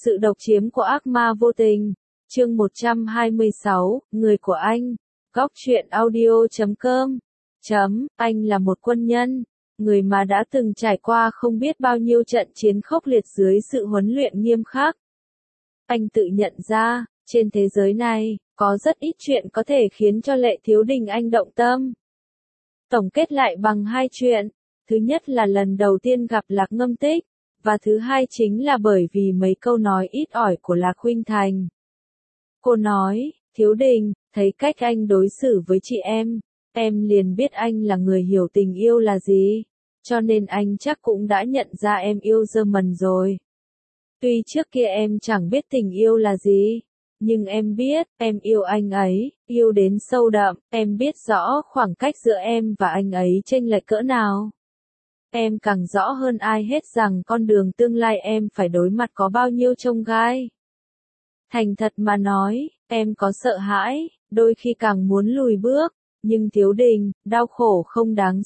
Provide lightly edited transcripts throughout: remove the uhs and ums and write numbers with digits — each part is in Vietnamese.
Sự độc chiếm của ác ma vô tình. Chương 126, Người của anh. Góc truyện audio.com. Anh là một quân nhân, người mà đã từng trải qua không biết bao nhiêu trận chiến khốc liệt dưới sự huấn luyện nghiêm khắc. Anh tự nhận ra, trên thế giới này, có rất ít chuyện có thể khiến cho Lệ Thiếu Đình anh động tâm. Tổng kết lại bằng hai chuyện. Thứ nhất là lần đầu tiên gặp Lạc Ngâm Tích, và thứ hai chính là bởi vì mấy câu nói ít ỏi của Lạc Khuynh Thành. Cô nói, Thiếu Đình, thấy cách anh đối xử với chị em liền biết anh là người hiểu tình yêu là gì, cho nên anh chắc cũng đã nhận ra em yêu German rồi. Tuy trước kia em chẳng biết tình yêu là gì, nhưng em biết, em yêu anh ấy, yêu đến sâu đậm, em biết rõ khoảng cách giữa em và anh ấy chênh lệch cỡ nào. Em càng rõ hơn ai hết rằng con đường tương lai em phải đối mặt có bao nhiêu chông gai. Thành thật mà nói, em có sợ hãi, đôi khi càng muốn lùi bước, nhưng Thiếu Đình, đau khổ không đáng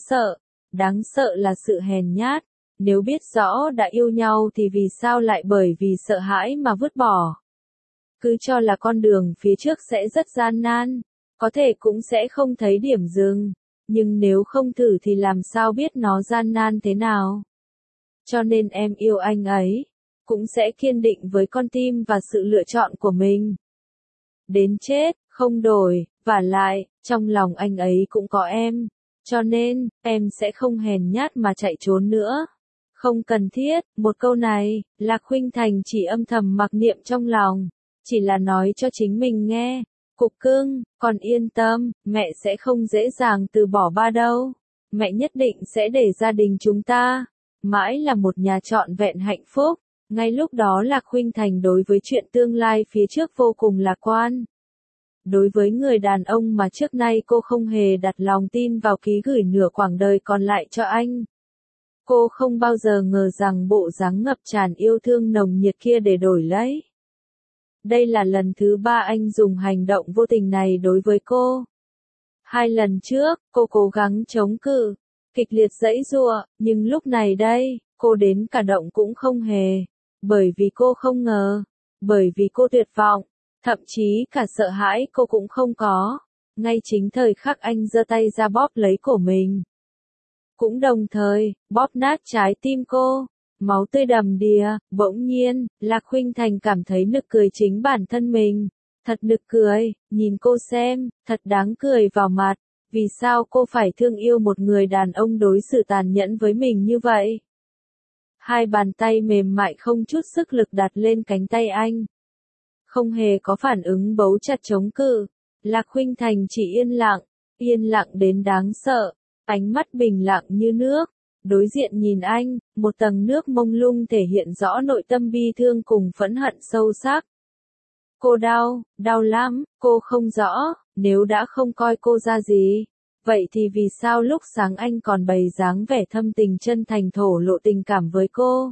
sợ là sự hèn nhát. Nếu biết rõ đã yêu nhau thì vì sao lại bởi vì sợ hãi mà vứt bỏ. Cứ cho là con đường phía trước sẽ rất gian nan, có thể cũng sẽ không thấy điểm dừng, nhưng nếu không thử thì làm sao biết nó gian nan thế nào. Cho nên em yêu anh ấy, cũng sẽ kiên định với con tim và sự lựa chọn của mình. Đến chết, không đổi, vả lại, trong lòng anh ấy cũng có em, cho nên, em sẽ không hèn nhát mà chạy trốn nữa. Không cần thiết, một câu này, Lạc Khuynh Thành chỉ âm thầm mặc niệm trong lòng, chỉ là nói cho chính mình nghe. Cục cưng, còn yên tâm, mẹ sẽ không dễ dàng từ bỏ ba đâu. Mẹ nhất định sẽ để gia đình chúng ta mãi là một nhà trọn vẹn hạnh phúc. Ngay lúc đó Lạc Khuynh Thành đối với chuyện tương lai phía trước vô cùng lạc quan. Đối với người đàn ông mà trước nay cô không hề đặt lòng tin vào ký gửi nửa quãng đời còn lại cho anh. Cô không bao giờ ngờ rằng bộ dáng ngập tràn yêu thương nồng nhiệt kia để đổi lấy. Đây là lần thứ 3 anh dùng hành động vô tình này đối với cô. 2 lần trước, cô cố gắng chống cự, kịch liệt giãy giụa, nhưng lúc này đây, cô đến cả động cũng không hề. Bởi vì cô không ngờ, bởi vì cô tuyệt vọng, thậm chí cả sợ hãi cô cũng không có. Ngay chính thời khắc anh giơ tay ra bóp lấy cổ mình, cũng đồng thời, bóp nát trái tim cô. Máu tươi đầm đìa, bỗng nhiên, Lạc Khuynh Thành cảm thấy nực cười chính bản thân mình. Thật nực cười, nhìn cô xem, thật đáng cười vào mặt. Vì sao cô phải thương yêu một người đàn ông đối xử tàn nhẫn với mình như vậy? Hai bàn tay mềm mại không chút sức lực đặt lên cánh tay anh. Không hề có phản ứng bấu chặt chống cự. Lạc Khuynh Thành chỉ yên lặng đến đáng sợ, ánh mắt bình lặng như nước. Đối diện nhìn anh, một tầng nước mông lung thể hiện rõ nội tâm bi thương cùng phẫn hận sâu sắc. Cô đau lắm, cô không rõ, nếu đã không coi cô ra gì, vậy thì vì sao lúc sáng anh còn bày dáng vẻ thâm tình chân thành thổ lộ tình cảm với cô?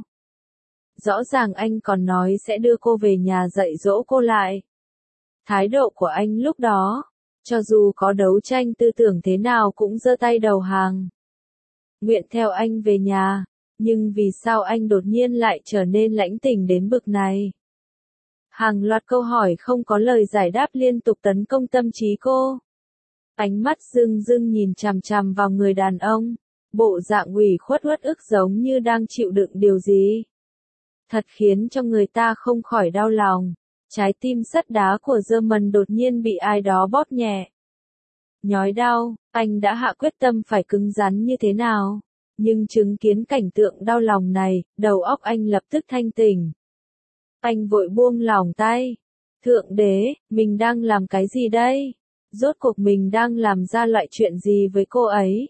Rõ ràng anh còn nói sẽ đưa cô về nhà dạy dỗ cô lại. Thái độ của anh lúc đó, cho dù có đấu tranh tư tưởng thế nào cũng giơ tay đầu hàng. Nguyện theo anh về nhà, nhưng vì sao anh đột nhiên lại trở nên lãnh tình đến bực này? Hàng loạt câu hỏi không có lời giải đáp liên tục tấn công tâm trí cô. Ánh mắt rưng rưng nhìn chằm chằm vào người đàn ông, bộ dạng ủy khuất uất ức giống như đang chịu đựng điều gì. Thật khiến cho người ta không khỏi đau lòng. Trái tim sắt đá của German đột nhiên bị ai đó bóp nhẹ. Nhói đau, anh đã hạ quyết tâm phải cứng rắn như thế nào. Nhưng chứng kiến cảnh tượng đau lòng này, đầu óc anh lập tức thanh tỉnh. Anh vội buông lỏng tay. Thượng đế, mình đang làm cái gì đây? Rốt cuộc mình đang làm ra loại chuyện gì với cô ấy?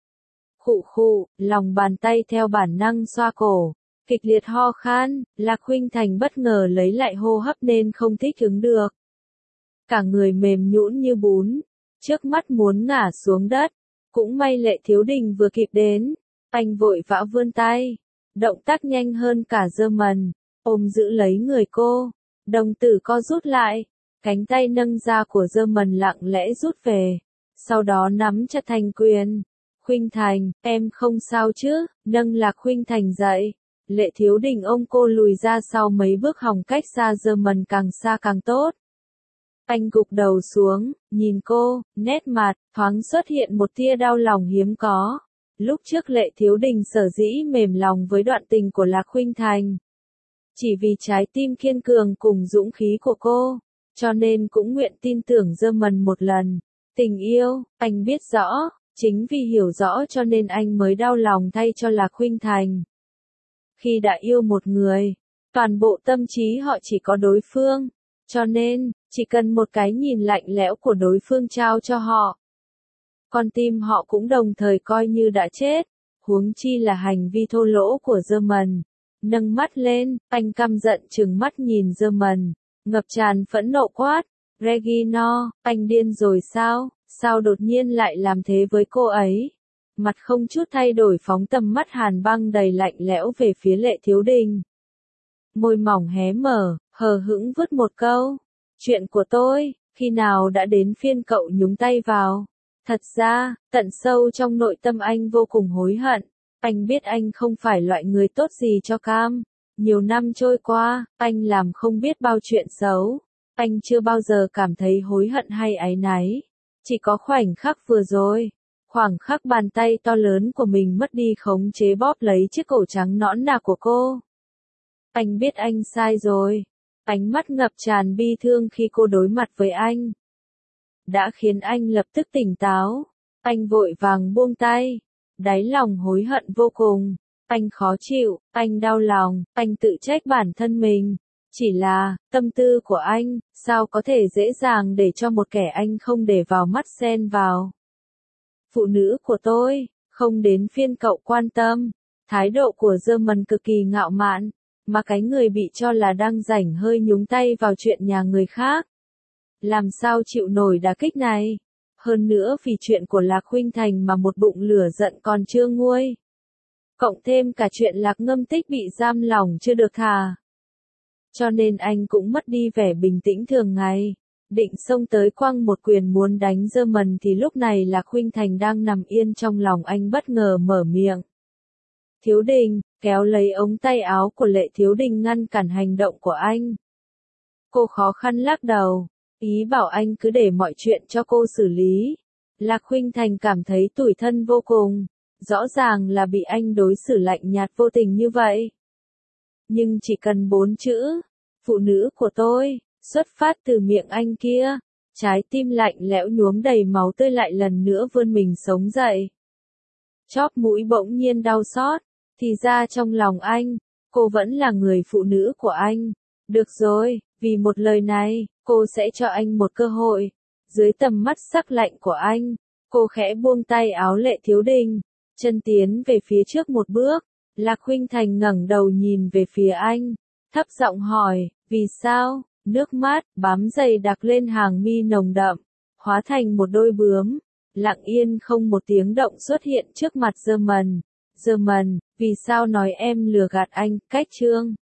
Khụ, lòng bàn tay theo bản năng xoa cổ. Kịch liệt ho khan, Lạc Khuynh Thành bất ngờ lấy lại hô hấp nên không thích ứng được. Cả người mềm nhũn như bún, trước mắt muốn ngả xuống đất. Cũng may Lệ Thiếu Đình vừa kịp đến, anh vội vã vươn tay, động tác nhanh hơn cả German, ôm giữ lấy người cô, đồng tử co rút lại, cánh tay nâng ra của German lặng lẽ rút về, sau đó nắm chặt thành quyền. Khuynh Thành, em không sao chứ? Nâng Lạc Khuynh Thành dậy. Lệ Thiếu Đình ôm cô lùi ra sau mấy bước, hòng cách xa German càng xa càng tốt. Anh gục đầu xuống, nhìn cô, nét mặt thoáng xuất hiện một tia đau lòng hiếm có. Lúc trước Lệ Thiếu Đình sở dĩ mềm lòng với đoạn tình của Lạc Khuynh Thành, chỉ vì trái tim kiên cường cùng dũng khí của cô, cho nên cũng nguyện tin tưởng German một lần. Tình yêu, anh biết rõ, chính vì hiểu rõ cho nên anh mới đau lòng thay cho Lạc Khuynh Thành. Khi đã yêu một người, toàn bộ tâm trí họ chỉ có đối phương, cho nên, chỉ cần một cái nhìn lạnh lẽo của đối phương trao cho họ, con tim họ cũng đồng thời coi như đã chết, huống chi là hành vi thô lỗ của German. Nâng mắt lên, anh căm giận trừng mắt nhìn German, ngập tràn phẫn nộ quát, Regina, anh điên rồi sao, sao đột nhiên lại làm thế với cô ấy? Mặt không chút thay đổi phóng tầm mắt hàn băng đầy lạnh lẽo về phía Lệ Thiếu Đình. Môi mỏng hé mở, hờ hững vứt một câu, chuyện của tôi, khi nào đã đến phiên cậu nhúng tay vào? Thật ra, tận sâu trong nội tâm anh vô cùng hối hận. Anh biết anh không phải loại người tốt gì cho Cam. Nhiều năm trôi qua, anh làm không biết bao chuyện xấu. Anh chưa bao giờ cảm thấy hối hận hay áy náy. Chỉ có khoảnh khắc vừa rồi. Khoảng khắc bàn tay to lớn của mình mất đi khống chế bóp lấy chiếc cổ trắng nõn nà của cô. Anh biết anh sai rồi. Ánh mắt ngập tràn bi thương khi cô đối mặt với anh, đã khiến anh lập tức tỉnh táo. Anh vội vàng buông tay, đáy lòng hối hận vô cùng. Anh khó chịu, anh đau lòng, anh tự trách bản thân mình. Chỉ là, tâm tư của anh, sao có thể dễ dàng để cho một kẻ anh không để vào mắt xen vào. Phụ nữ của tôi, không đến phiên cậu quan tâm. Thái độ của German cực kỳ ngạo mạn, mà cái người bị cho là đang rảnh hơi nhúng tay vào chuyện nhà người khác. Làm sao chịu nổi đả kích này? Hơn nữa vì chuyện của Lạc Khuynh Thành mà một bụng lửa giận còn chưa nguôi. Cộng thêm cả chuyện Lạc Ngâm Tích bị giam lỏng chưa được thả. Cho nên anh cũng mất đi vẻ bình tĩnh thường ngày. Định xông tới quăng một quyền muốn đánh German thì lúc này Lạc Khuynh Thành đang nằm yên trong lòng anh bất ngờ mở miệng. Thiếu Đình, kéo lấy ống tay áo của Lệ Thiếu Đình ngăn cản hành động của anh. Cô khó khăn lắc đầu, ý bảo anh cứ để mọi chuyện cho cô xử lý. Lạc Khuynh Thành cảm thấy tủi thân vô cùng, rõ ràng là bị anh đối xử lạnh nhạt vô tình như vậy. Nhưng chỉ cần 4 chữ, phụ nữ của tôi, xuất phát từ miệng anh kia, trái tim lạnh lẽo nhuốm đầy máu tươi lại lần nữa vươn mình sống dậy. Chóp mũi bỗng nhiên đau xót, thì ra trong lòng anh, cô vẫn là người phụ nữ của anh. Được rồi, vì một lời này, cô sẽ cho anh một cơ hội. Dưới tầm mắt sắc lạnh của anh, cô khẽ buông tay áo Lệ Thiếu Đình, chân tiến về phía trước một bước. Lạc Khuynh Thành ngẩng đầu nhìn về phía anh, thấp giọng hỏi, vì sao? Nước mắt bám dày đặc lên hàng mi nồng đậm, hóa thành một đôi bướm, lặng yên không một tiếng động xuất hiện trước mặt German. German, vì sao nói em lừa gạt anh? Cách chương